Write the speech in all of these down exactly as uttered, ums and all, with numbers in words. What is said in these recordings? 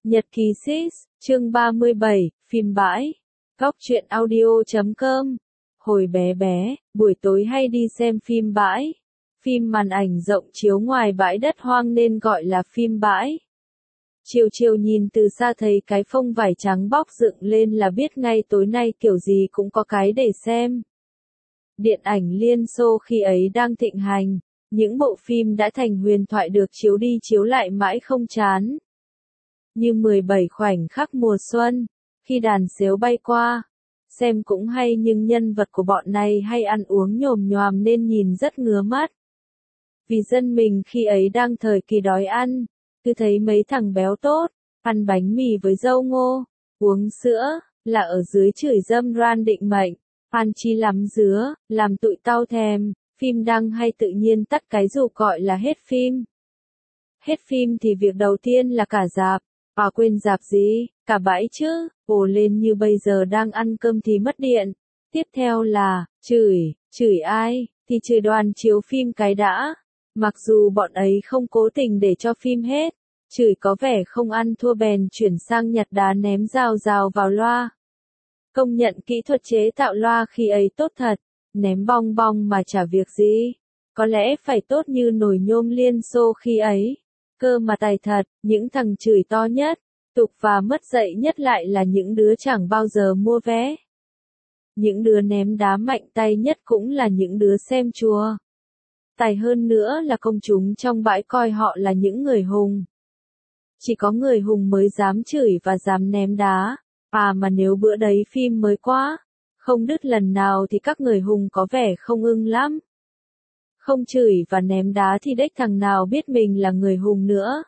Nhật ký Sis, chương ba mươi bảy, phim bãi. Góc truyện audio chấm com. Hồi bé bé, buổi tối hay đi xem phim bãi. Phim màn ảnh rộng chiếu ngoài bãi đất hoang nên gọi là phim bãi. Chiều chiều nhìn từ xa thấy cái phông vải trắng bóc dựng lên là biết ngay tối nay kiểu gì cũng có cái để xem. Điện ảnh Liên Xô khi ấy đang thịnh hành, những bộ phim đã thành huyền thoại được chiếu đi chiếu lại mãi không chán. Như mười bảy khoảnh khắc mùa xuân, khi đàn sếu bay qua, xem cũng hay nhưng nhân vật của bọn này hay ăn uống nhồm nhoàm nên nhìn rất ngứa mắt. Vì dân mình khi ấy đang thời kỳ đói ăn, cứ thấy mấy thằng béo tốt, ăn bánh mì với dâu ngô, uống sữa, là ở dưới chửi dâm ran định mệnh, ăn chi lắm dứa, làm tụi tao thèm, phim đăng hay tự nhiên tắt cái dù gọi là hết phim. Hết phim thì việc đầu tiên là cả rạp. À quên rạp gì, cả bãi chứ, ồ lên như bây giờ đang ăn cơm thì mất điện. Tiếp theo là, chửi, chửi ai, thì chửi đoàn chiếu phim cái đã. Mặc dù bọn ấy không cố tình để cho phim hết, chửi có vẻ không ăn thua bèn chuyển sang nhặt đá ném rào rào vào loa. Công nhận kỹ thuật chế tạo loa khi ấy tốt thật, ném bong bong mà chả việc gì. Có lẽ phải tốt như nồi nhôm Liên Xô khi ấy. Cơ mà tài thật, những thằng chửi to nhất, tục và mất dạy nhất lại là những đứa chẳng bao giờ mua vé. Những đứa ném đá mạnh tay nhất cũng là những đứa xem chùa. Tài hơn nữa là công chúng trong bãi coi họ là những người hùng. Chỉ có người hùng mới dám chửi và dám ném đá. À mà nếu bữa đấy phim mới quá, không đứt lần nào thì các người hùng có vẻ không ưng lắm. Không chửi và ném đá thì đếch thằng nào biết mình là người hùng nữa.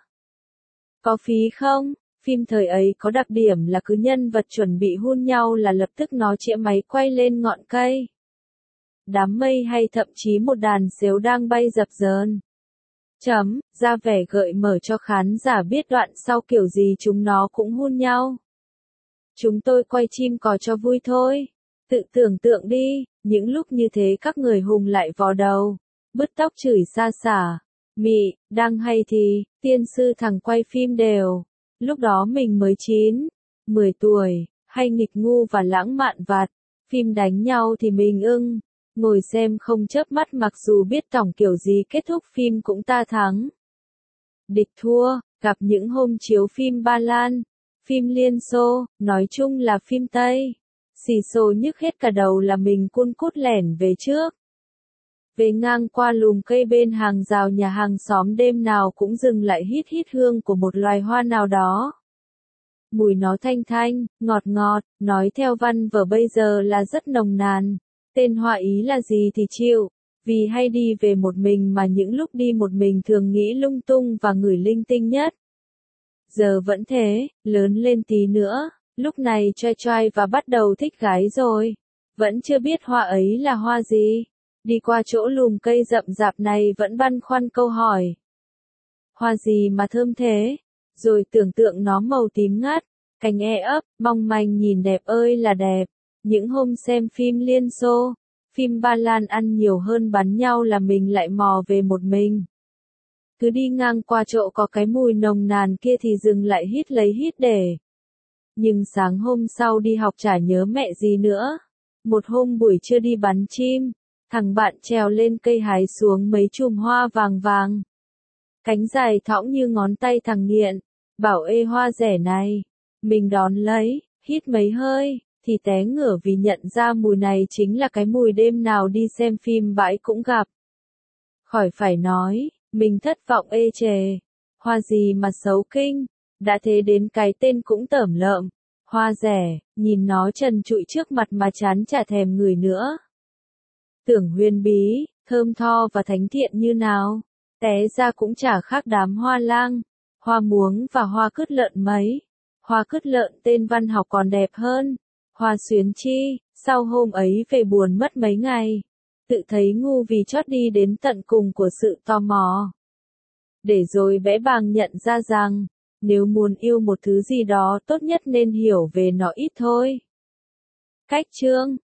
Có phí không? Phim thời ấy có đặc điểm là cứ nhân vật chuẩn bị hun nhau là lập tức nó chĩa máy quay lên ngọn cây. Đám mây hay thậm chí một đàn sếu đang bay dập dờn. Chấm, ra vẻ gợi mở cho khán giả biết đoạn sau kiểu gì chúng nó cũng hun nhau. Chúng tôi quay chim cò cho vui thôi. Tự tưởng tượng đi, những lúc như thế các người hùng lại vò đầu. Bứt tóc chửi xa xả, mị, đang hay thì, tiên sư thằng quay phim đều. Lúc đó mình mới chín, mười tuổi, hay nghịch ngu và lãng mạn vặt. Phim đánh nhau thì mình ưng, ngồi xem không chớp mắt mặc dù biết tổng kiểu gì kết thúc phim cũng ta thắng. Địch thua, gặp những hôm chiếu phim Ba Lan, phim Liên Xô, nói chung là phim Tây. Xì xồ nhức hết cả đầu là mình cun cút lẻn về trước. Về ngang qua lùm cây bên hàng rào nhà hàng xóm đêm nào cũng dừng lại hít hít hương của một loài hoa nào đó. Mùi nó thanh thanh, ngọt ngọt, nói theo văn vở bây giờ là rất nồng nàn. Tên hoa ý là gì thì chịu, vì hay đi về một mình mà những lúc đi một mình thường nghĩ lung tung và ngửi linh tinh nhất. Giờ vẫn thế, lớn lên tí nữa, lúc này choai choai và bắt đầu thích gái rồi. Vẫn chưa biết hoa ấy là hoa gì. Đi qua chỗ lùm cây rậm rạp này vẫn băn khoăn câu hỏi. Hoa gì mà thơm thế? Rồi tưởng tượng nó màu tím ngắt, cành e ấp, mong manh nhìn đẹp ơi là đẹp. Những hôm xem phim Liên Xô, phim Ba Lan ăn nhiều hơn bắn nhau là mình lại mò về một mình. Cứ đi ngang qua chỗ có cái mùi nồng nàn kia thì dừng lại hít lấy hít để. Nhưng sáng hôm sau đi học chả nhớ mẹ gì nữa. Một hôm buổi trưa đi bắn chim. Thằng bạn trèo lên cây hái xuống mấy chùm hoa vàng vàng. Cánh dài thõng như ngón tay thằng nghiện. Bảo ê hoa rẻ này. Mình đón lấy, hít mấy hơi, thì té ngửa vì nhận ra mùi này chính là cái mùi đêm nào đi xem phim bãi cũng gặp. Khỏi phải nói, mình thất vọng ê chề. Hoa gì mà xấu kinh, đã thế đến cái tên cũng tởm lợm. Hoa rẻ, nhìn nó trần trụi trước mặt mà chán chả thèm ngửi nữa. Tưởng huyền bí, thơm tho và thánh thiện như nào, té ra cũng chả khác đám hoa lang, hoa muống và hoa cứt lợn mấy. Hoa cứt lợn tên văn học còn đẹp hơn. Hoa xuyến chi, sau hôm ấy về buồn mất mấy ngày. Tự thấy ngu vì chót đi đến tận cùng của sự tò mò. Để rồi bẽ bàng nhận ra rằng, nếu muốn yêu một thứ gì đó tốt nhất nên hiểu về nó ít thôi. Cách chương